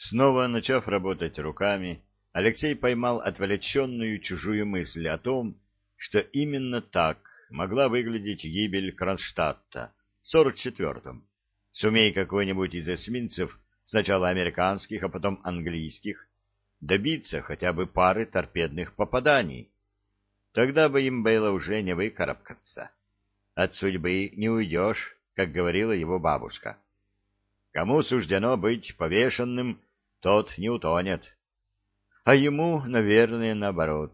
Снова начав работать руками, Алексей поймал отвлеченную чужую мысль о том, что именно так могла выглядеть гибель Кронштадта в 44-м. Сумей какой-нибудь из эсминцев, сначала американских, а потом английских, добиться хотя бы пары торпедных попаданий. Тогда бы им было уже не выкарабкаться. От судьбы не уйдешь, как говорила его бабушка. Кому суждено быть повешенным, тот не утонет. А ему, наверное, наоборот.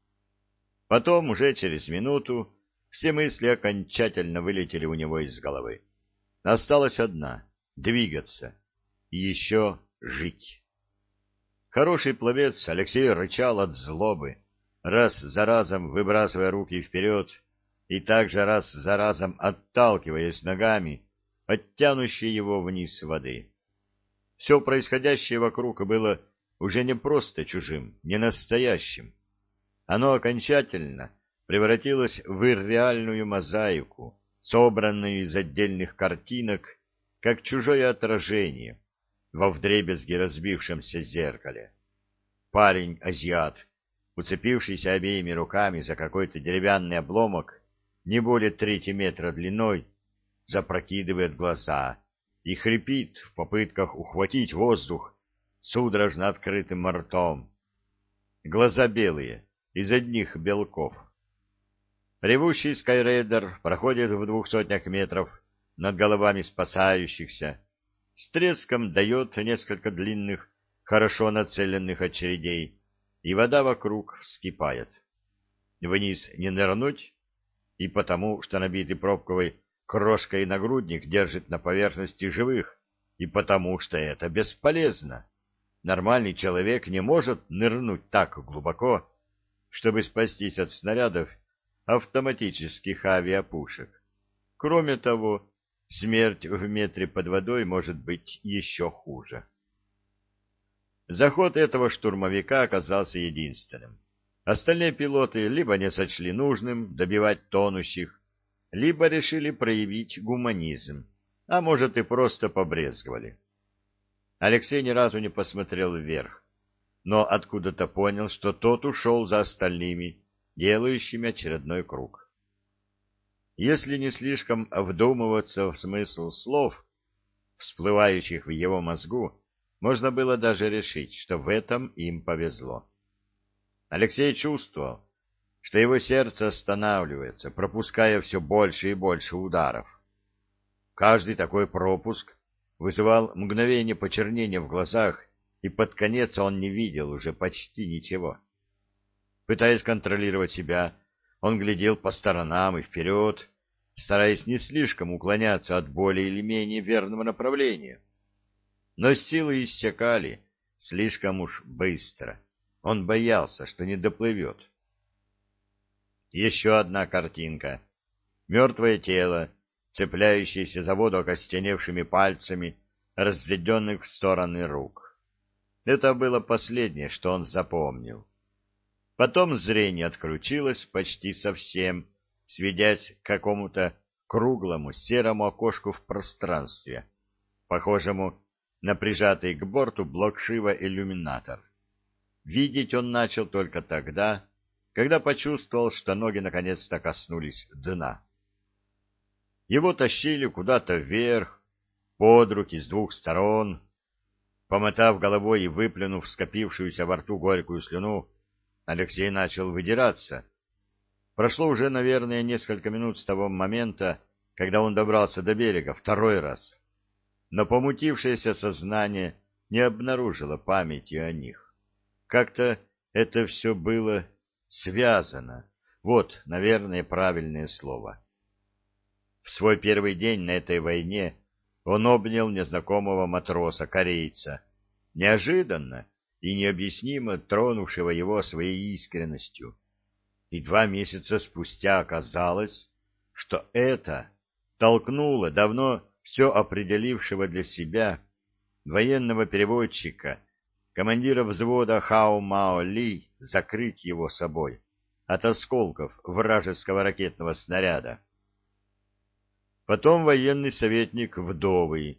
Потом, уже через минуту, все мысли окончательно вылетели у него из головы. Осталась одна — двигаться. И еще жить. Хороший пловец Алексей рычал от злобы, раз за разом выбрасывая руки вперед и также раз за разом отталкиваясь ногами от тянущей его вниз воды. Все происходящее вокруг было уже не просто чужим, не настоящим. Оно окончательно превратилось в ирреальную мозаику, собранную из отдельных картинок, как чужое отражение во вдребезги разбившемся зеркале. Парень-азиат, уцепившийся обеими руками за какой-то деревянный обломок, не более 3 метра длиной, запрокидывает глаза и хрипит в попытках ухватить воздух судорожно открытым ртом. Глаза белые, из одних белков. Ревущий скайрейдер проходит в 200 метров над головами спасающихся, с треском дает несколько длинных, хорошо нацеленных очередей, и вода вокруг вскипает. Вниз не нырнуть, и потому, что набитый пробковой крошкой нагрудник держит на поверхности живых, и потому, что это бесполезно. Нормальный человек не может нырнуть так глубоко, чтобы спастись от снарядов автоматических авиапушек. Кроме того, смерть в метре под водой может быть еще хуже. Заход этого штурмовика оказался единственным. Остальные пилоты либо не сочли нужным добивать тонущих, либо решили проявить гуманизм, а может и просто побрезговали. Алексей ни разу не посмотрел вверх, но откуда-то понял, что тот ушел за остальными, делающими очередной круг. Если не слишком вдумываться в смысл слов, всплывающих в его мозгу, можно было даже решить, что в этом им повезло. Алексей чувствовал, что его сердце останавливается, пропуская все больше и больше ударов. Каждый такой пропуск вызывал мгновение почернения в глазах, и под конец он не видел уже почти ничего. Пытаясь контролировать себя, он глядел по сторонам и вперед, стараясь не слишком уклоняться от более или менее верного направления. Но силы иссякали слишком уж быстро. Он боялся, что не доплывет. Еще одна картинка. Мертвое тело, цепляющееся за воду окостеневшими пальцами, разведенных в стороны рук. Это было последнее, что он запомнил. Потом зрение отключилось почти совсем, сведясь к какому-то круглому серому окошку в пространстве, похожему на прижатый к борту блок-шива-иллюминатор. Видеть он начал только тогда, когда почувствовал, что ноги наконец-то коснулись дна. Его тащили куда-то вверх, под руки с двух сторон. Помотав головой и выплюнув скопившуюся во рту горькую слюну, Алексей начал выдираться. Прошло уже, наверное, несколько минут с того момента, когда он добрался до берега второй раз. Но помутившееся сознание не обнаружило памяти о них. Как-то это все было связано. Вот, наверное, правильное слово. В свой первый день на этой войне он обнял незнакомого матроса-корейца, неожиданно и необъяснимо тронувшего его своей искренностью. И 2 месяца спустя оказалось, что это толкнуло давно все определившего для себя военного переводчика, командира взвода Хао Мао Ли, закрыть его собой от осколков вражеского ракетного снаряда. Потом военный советник Вдовый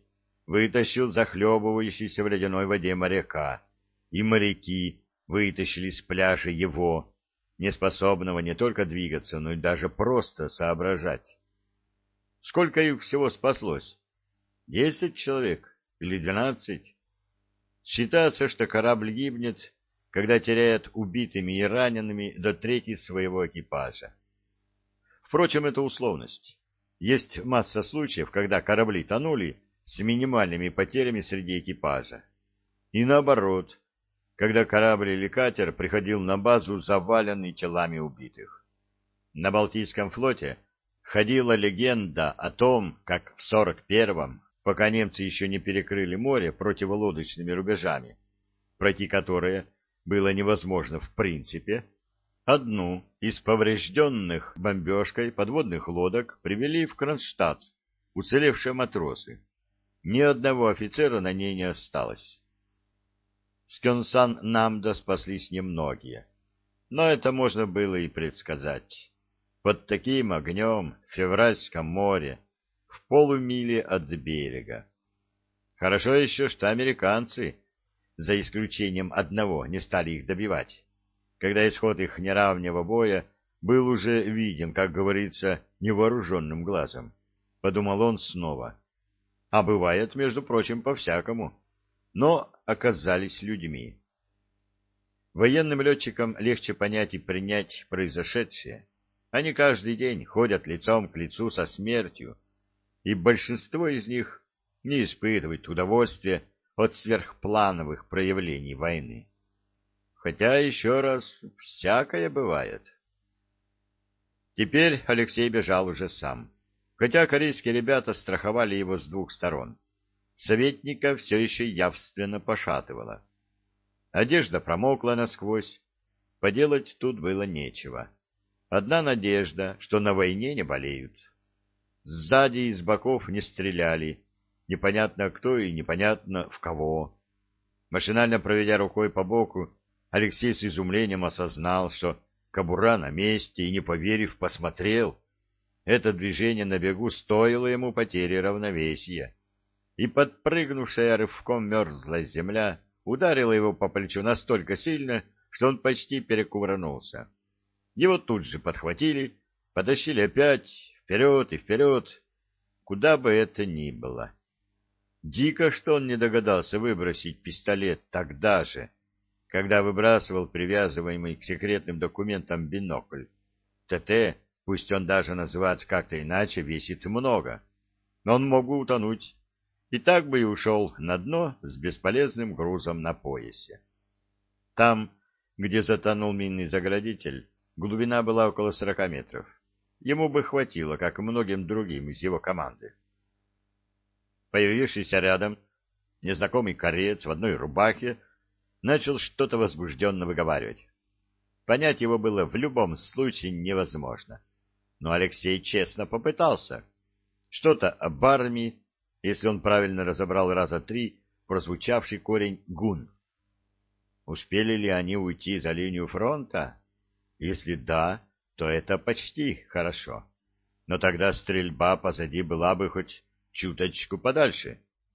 вытащил захлебывающийся в ледяной воде моряка, и моряки вытащили с пляжа его, неспособного не только двигаться, но и даже просто соображать. Сколько их всего спаслось? 10 человек или 12? Считается, что корабль гибнет, когда теряет убитыми и ранеными до трети своего экипажа. Впрочем, это условность. Есть масса случаев, когда корабли тонули с минимальными потерями среди экипажа. И наоборот, когда корабль или катер приходил на базу заваленный телами убитых. На Балтийском флоте ходила легенда о том, как в 41-м, пока немцы еще не перекрыли море противолодочными рубежами, пройти которые было невозможно в принципе, одну из поврежденных бомбежкой подводных лодок привели в Кронштадт уцелевшие матросы. Ни одного офицера на ней не осталось. С Кёнсан-Намдо спаслись немногие, но это можно было и предсказать. Под таким огнем в февральском море, в полумиле от берега. Хорошо еще, что американцы, за исключением одного, не стали их добивать, когда исход их неравного боя был уже виден, как говорится, невооруженным глазом. Подумал он снова. А бывает, между прочим, по-всякому. Но оказались людьми. Военным летчикам легче понять и принять произошедшее. Они каждый день ходят лицом к лицу со смертью, и большинство из них не испытывает удовольствия от сверхплановых проявлений войны. Хотя, еще раз, всякое бывает. Теперь Алексей бежал уже сам, хотя корейские ребята страховали его с двух сторон. Советника все еще явственно пошатывало. Одежда промокла насквозь, поделать тут было нечего. Одна надежда, что на войне не болеют. Сзади и с боков не стреляли, непонятно кто и непонятно в кого. Машинально проведя рукой по боку, Алексей с изумлением осознал, что кобура на месте, и, не поверив, посмотрел. Это движение на бегу стоило ему потери равновесия, и подпрыгнувшая рывком мерзлая земля ударила его по плечу настолько сильно, что он почти перекувырнулся. Его тут же подхватили, потащили опять вперед и вперед, куда бы это ни было. Дико, что он не догадался выбросить пистолет тогда же, когда выбрасывал привязываемый к секретным документам бинокль. ТТ, пусть он даже называется как-то иначе, весит много, но он мог бы утонуть, и так бы и ушел на дно с бесполезным грузом на поясе. Там, где затонул минный заградитель, глубина была около 40 метров. Ему бы хватило, как и многим другим из его команды. Появившийся рядом незнакомый кореец в одной рубахе начал что-то возбужденно выговаривать. Понять его было в любом случае невозможно. Но Алексей честно попытался. Что-то об армии, если он правильно разобрал раза 3 прозвучавший корень «гун». Успели ли они уйти за линию фронта? Если да, то это почти хорошо. Но тогда стрельба позади была бы хоть чуточку подальше.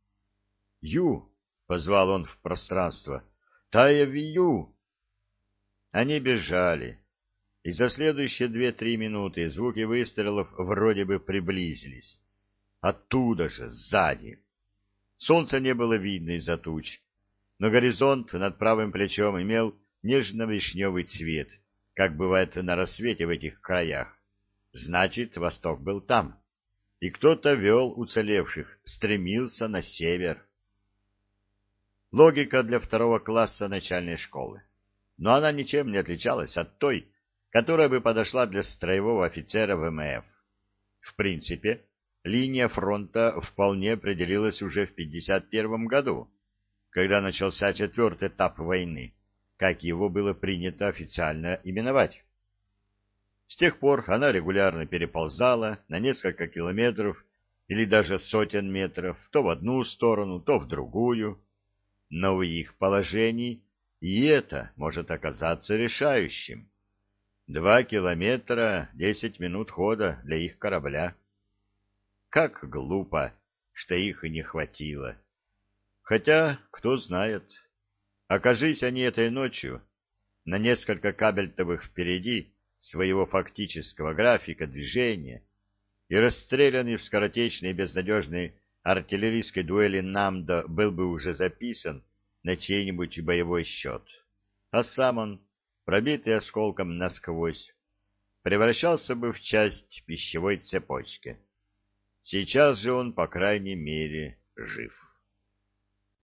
«Ю!» — позвал он в пространство. «Тая-ви-ю!» Они бежали, и за следующие 2-3 минуты звуки выстрелов вроде бы приблизились. Оттуда же, сзади. Солнца не было видно из-за туч, но горизонт над правым плечом имел нежно-вишневый цвет, как бывает на рассвете в этих краях. Значит, восток был там, и кто-то вел уцелевших, стремился на север. Логика для 2 класса начальной школы, но она ничем не отличалась от той, которая бы подошла для строевого офицера ВМФ. В принципе, линия фронта вполне определилась уже в 1951 году, когда начался 4-й этап войны, как его было принято официально именовать. С тех пор она регулярно переползала на несколько километров или даже сотен метров, то в одну сторону, то в другую. Но в их положении и это может оказаться решающим. 2 километра, 10 минут хода для их корабля. Как глупо, что их и не хватило. Хотя, кто знает, окажись они этой ночью на несколько кабельтовых впереди своего фактического графика движения, и расстрелянный в скоротечной и безнадежной артиллерийской дуэли Намдо был бы уже записан на чей-нибудь боевой счет, а сам он, пробитый осколком насквозь, превращался бы в часть пищевой цепочки. Сейчас же он, по крайней мере, жив.